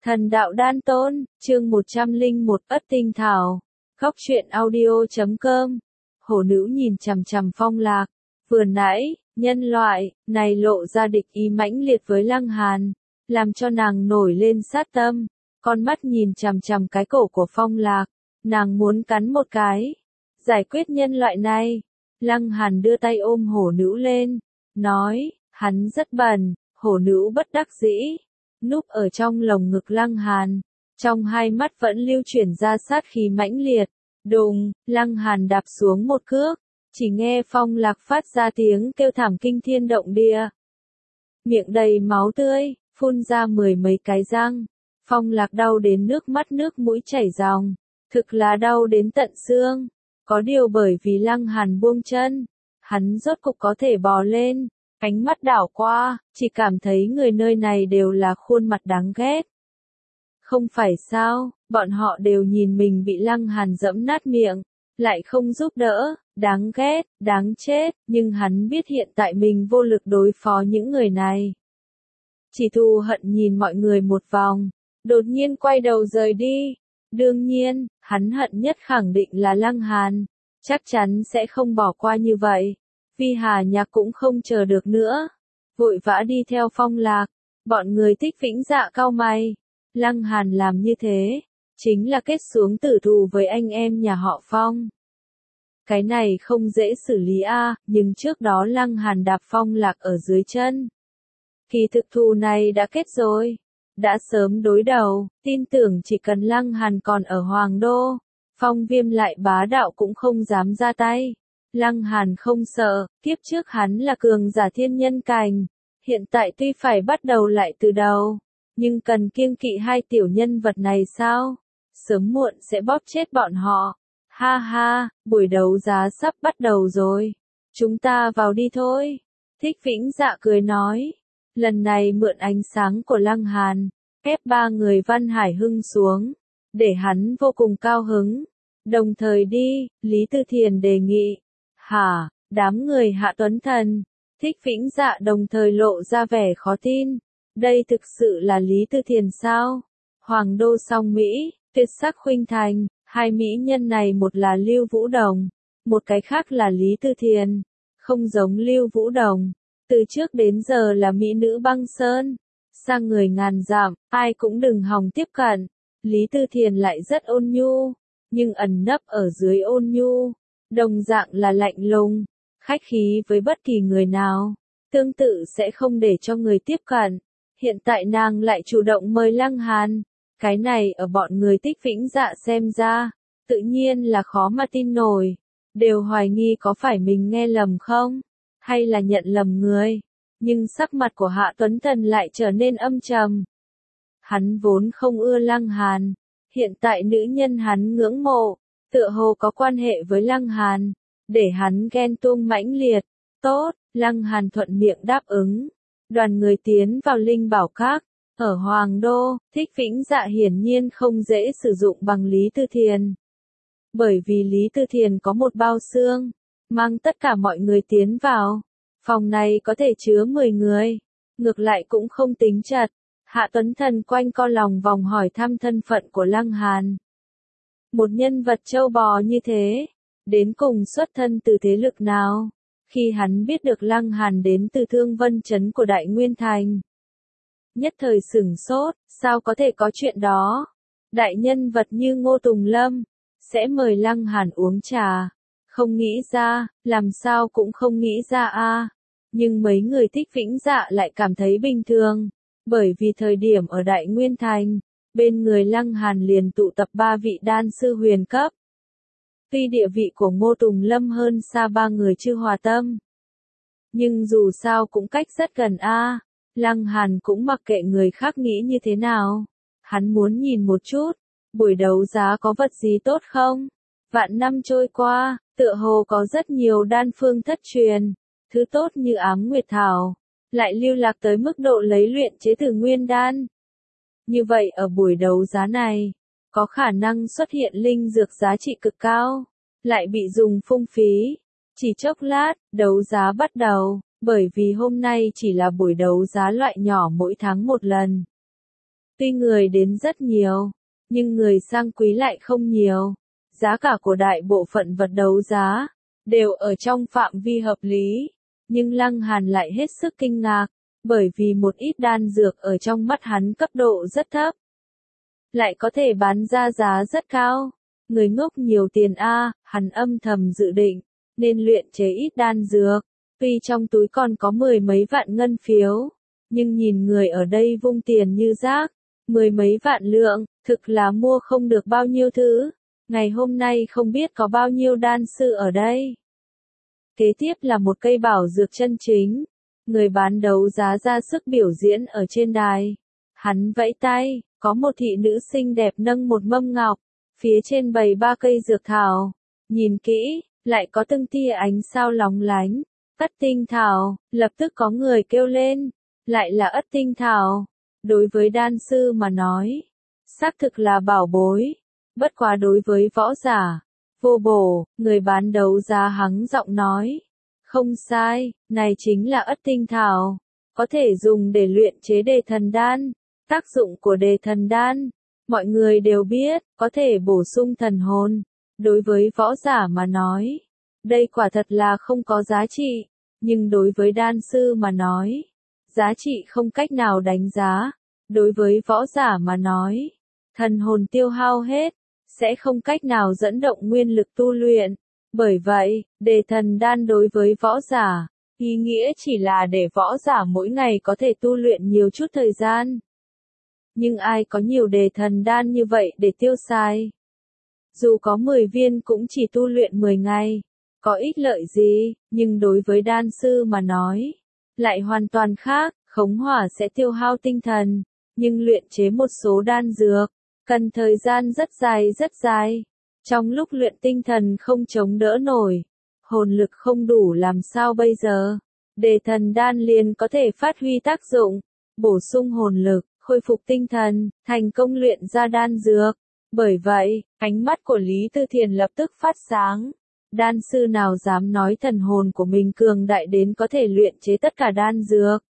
Thần đạo đan tôn, chương 101 Ất tinh thảo. Góc truyện audio.com. Hổ nữ nhìn chằm chằm Phong Lạc. Vừa nãy, nhân loại này lộ ra địch ý mãnh liệt với Lăng Hàn, làm cho nàng nổi lên sát tâm. Con mắt nhìn chằm chằm cái cổ của Phong Lạc, nàng muốn cắn một cái, giải quyết nhân loại này. Lăng Hàn đưa tay ôm hổ nữ lên, nói, hắn rất bẩn. Hổ nữ bất đắc dĩ, núp ở trong lồng ngực Lăng Hàn, trong hai mắt vẫn lưu chuyển ra sát khí mãnh liệt. Đùng, Lăng Hàn đạp xuống một cước, chỉ nghe Phong Lạc phát ra tiếng kêu thảm kinh thiên động địa. Miệng đầy máu tươi, phun ra mười mấy cái răng. Phong Lạc đau đến nước mắt nước mũi chảy ròng, thực là đau đến tận xương. Có điều bởi vì Lăng Hàn buông chân, hắn rốt cục có thể bò lên. Ánh mắt đảo qua, chỉ cảm thấy người nơi này đều là khuôn mặt đáng ghét. Không phải sao, bọn họ đều nhìn mình bị Lăng Hàn dẫm nát miệng, lại không giúp đỡ, đáng ghét, đáng chết, nhưng hắn biết hiện tại mình vô lực đối phó những người này. Chỉ thù hận nhìn mọi người một vòng, đột nhiên quay đầu rời đi. Đương nhiên, hắn hận nhất khẳng định là Lăng Hàn, chắc chắn sẽ không bỏ qua như vậy. Phi Hà Nhạc cũng không chờ được nữa, vội vã đi theo Phong Lạc. Bọn người Thích Vĩnh Dạ cau mày, Lăng Hàn làm như thế, chính là kết xuống tử thù với anh em nhà họ Phong. Cái này không dễ xử lý nhưng trước đó Lăng Hàn đạp Phong Lạc ở dưới chân. Kỳ thực thù này đã kết rồi, đã sớm đối đầu, tin tưởng chỉ cần Lăng Hàn còn ở Hoàng Đô, Phong Viêm lại bá đạo cũng không dám ra tay. Lăng Hàn không sợ, kiếp trước hắn là cường giả thiên nhân cảnh, hiện tại tuy phải bắt đầu lại từ đầu, nhưng cần kiêng kỵ hai tiểu nhân vật này sao? Sớm muộn sẽ bóp chết bọn họ. Ha ha, buổi đấu giá sắp bắt đầu rồi. Chúng ta vào đi thôi. Thích Vĩnh Dạ cười nói. Lần này mượn ánh sáng của Lăng Hàn, ép ba người Văn Hải Hưng xuống, để hắn vô cùng cao hứng. Đồng thời đi, Lý Tư Thiền đề nghị. Hả, đám người Hạ Tuấn Thần, Thích Vĩnh Dạ đồng thời lộ ra vẻ khó tin. Đây thực sự là Lý Tư Thiền sao? Hoàng Đô Song Mỹ, Tuyệt Sắc Khuynh Thành, hai mỹ nhân này một là Lưu Vũ Đồng, một cái khác là Lý Tư Thiền. Không giống Lưu Vũ Đồng, từ trước đến giờ là mỹ nữ băng sơn, sang người ngàn dặm, ai cũng đừng hòng tiếp cận. Lý Tư Thiền lại rất ôn nhu, nhưng ẩn nấp ở dưới ôn nhu, đồng dạng là lạnh lùng, khách khí với bất kỳ người nào, tương tự sẽ không để cho người tiếp cận. Hiện tại nàng lại chủ động mời Lăng Hàn, cái này ở bọn người Thích Vĩnh Dạ xem ra, tự nhiên là khó mà tin nổi, đều hoài nghi có phải mình nghe lầm không, hay là nhận lầm người, nhưng sắc mặt của Hạ Tuấn Thần lại trở nên âm trầm. Hắn vốn không ưa Lăng Hàn, hiện tại nữ nhân hắn ngưỡng mộ, tựa hồ có quan hệ với Lăng Hàn, để hắn ghen tuông mãnh liệt. Tốt, Lăng Hàn thuận miệng đáp ứng. Đoàn người tiến vào Linh Bảo Các, ở Hoàng Đô. Thích Vĩnh Dạ hiển nhiên không dễ sử dụng bằng Lý Tư Thiền. Bởi vì Lý Tư Thiền có một bao xương, mang tất cả mọi người tiến vào. Phòng này có thể chứa 10 người, ngược lại cũng không tính chật. Hạ Tuấn Thần quanh co lòng vòng hỏi thăm thân phận của Lăng Hàn. Một nhân vật châu bò như thế, đến cùng xuất thân từ thế lực nào? Khi hắn biết được Lăng Hàn đến từ Thương Vân Trấn của Đại Nguyên Thành, nhất thời sửng sốt, sao có thể có chuyện đó? Đại nhân vật như Ngô Tùng Lâm, sẽ mời Lăng Hàn uống trà. Không nghĩ ra, làm sao cũng không nghĩ ra Nhưng mấy người Thích Vĩnh Dạ lại cảm thấy bình thường, bởi vì thời điểm ở Đại Nguyên Thành, bên người Lăng Hàn liền tụ tập 3 vị đan sư huyền cấp. Tuy địa vị của Ngô Tùng Lâm hơn xa 3 người Chư Hòa Tâm, nhưng dù sao cũng cách rất gần Lăng Hàn cũng mặc kệ người khác nghĩ như thế nào. Hắn muốn nhìn một chút, buổi đấu giá có vật gì tốt không? Vạn năm trôi qua, tựa hồ có rất nhiều đan phương thất truyền, thứ tốt như Ám Nguyệt Thảo, lại lưu lạc tới mức độ lấy luyện chế từ nguyên đan. Như vậy ở buổi đấu giá này, có khả năng xuất hiện linh dược giá trị cực cao, lại bị dùng phung phí. Chỉ chốc lát, đấu giá bắt đầu, bởi vì hôm nay chỉ là buổi đấu giá loại nhỏ mỗi tháng một lần. Tuy người đến rất nhiều, nhưng người sang quý lại không nhiều. Giá cả của đại bộ phận vật đấu giá đều ở trong phạm vi hợp lý, nhưng Lăng Hàn lại hết sức kinh ngạc, bởi vì một ít đan dược ở trong mắt hắn cấp độ rất thấp, lại có thể bán ra giá rất cao. Người ngốc nhiều tiền a, hắn âm thầm dự định, nên luyện chế ít đan dược. Tuy trong túi còn có 10 mấy vạn ngân phiếu, nhưng nhìn người ở đây vung tiền như rác, 10 mấy vạn lượng, thực là mua không được bao nhiêu thứ. Ngày hôm nay không biết có bao nhiêu đan sư ở đây. Kế tiếp là một cây bảo dược chân chính. Người bán đấu giá ra sức biểu diễn ở trên đài. Hắn vẫy tay, có một thị nữ xinh đẹp nâng một mâm ngọc, phía trên bày 3 cây dược thảo. Nhìn kỹ, lại có từng tia ánh sao lóng lánh. Ất tinh thảo, lập tức có người kêu lên, lại là ất tinh thảo. Đối với đan sư mà nói, xác thực là bảo bối. Bất quá đối với võ giả, vô bổ, người bán đấu giá hắng giọng nói. Không sai, này chính là ất tinh thảo, có thể dùng để luyện chế đề thần đan. Tác dụng của đề thần đan, mọi người đều biết, có thể bổ sung thần hồn. Đối với võ giả mà nói, đây quả thật là không có giá trị, nhưng đối với đan sư mà nói, giá trị không cách nào đánh giá. Đối với võ giả mà nói, thần hồn tiêu hao hết, sẽ không cách nào dẫn động nguyên lực tu luyện. Bởi vậy, đề thần đan đối với võ giả, ý nghĩa chỉ là để võ giả mỗi ngày có thể tu luyện nhiều chút thời gian. Nhưng ai có nhiều đề thần đan như vậy để tiêu xài? Dù có 10 viên cũng chỉ tu luyện 10 ngày, có ích lợi gì, nhưng đối với đan sư mà nói, lại hoàn toàn khác. Khống hỏa sẽ tiêu hao tinh thần, nhưng luyện chế một số đan dược, cần thời gian rất dài. Trong lúc luyện tinh thần không chống đỡ nổi, hồn lực không đủ làm sao bây giờ? Đề thần đan liền có thể phát huy tác dụng, bổ sung hồn lực, khôi phục tinh thần, thành công luyện ra đan dược. Bởi vậy, ánh mắt của Lý Tư Thiền lập tức phát sáng. Đan sư nào dám nói thần hồn của mình cường đại đến có thể luyện chế tất cả đan dược?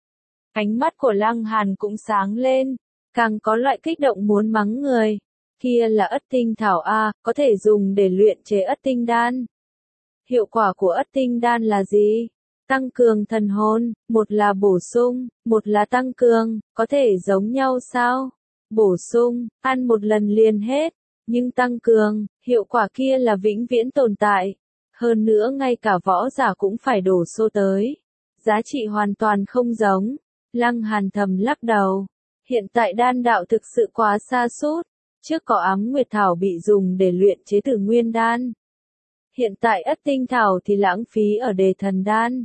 Ánh mắt của Lăng Hàn cũng sáng lên, càng có loại kích động muốn mắng người. Kia là ất tinh thảo a, có thể dùng để luyện chế ất tinh đan. Hiệu quả của ất tinh đan là gì? Tăng cường thần hồn, một là bổ sung, một là tăng cường, có thể giống nhau sao? Bổ sung, ăn một lần liền hết, nhưng tăng cường, hiệu quả kia là vĩnh viễn tồn tại. Hơn nữa ngay cả võ giả cũng phải đổ xô tới. Giá trị hoàn toàn không giống. Lăng Hàn thầm lắc đầu. Hiện tại đan đạo thực sự quá xa sút. Trước có ám nguyệt thảo bị dùng để luyện chế tử nguyên đan. Hiện tại ất tinh thảo thì lãng phí ở đề thần đan.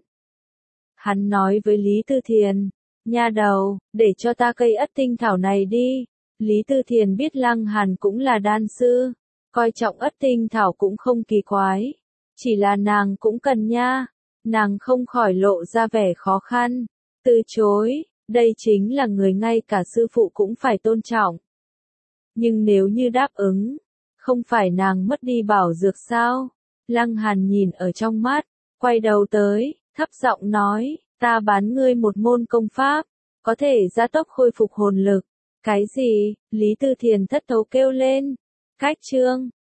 Hắn nói với Lý Tư Thiền, nha đầu, để cho ta cây ất tinh thảo này đi. Lý Tư Thiền biết Lăng Hàn cũng là đan sư, coi trọng ất tinh thảo cũng không kỳ quái. Chỉ là nàng cũng cần nha. Nàng không khỏi lộ ra vẻ khó khăn. Từ chối, đây chính là người ngay cả sư phụ cũng phải tôn trọng. Nhưng nếu như đáp ứng, không phải nàng mất đi bảo dược sao? Lăng Hàn nhìn ở trong mắt, quay đầu tới, thấp giọng nói, ta bán ngươi một môn công pháp, có thể gia tốc khôi phục hồn lực. Cái gì? Lý Tư Thiền thất thố kêu lên. Cách chương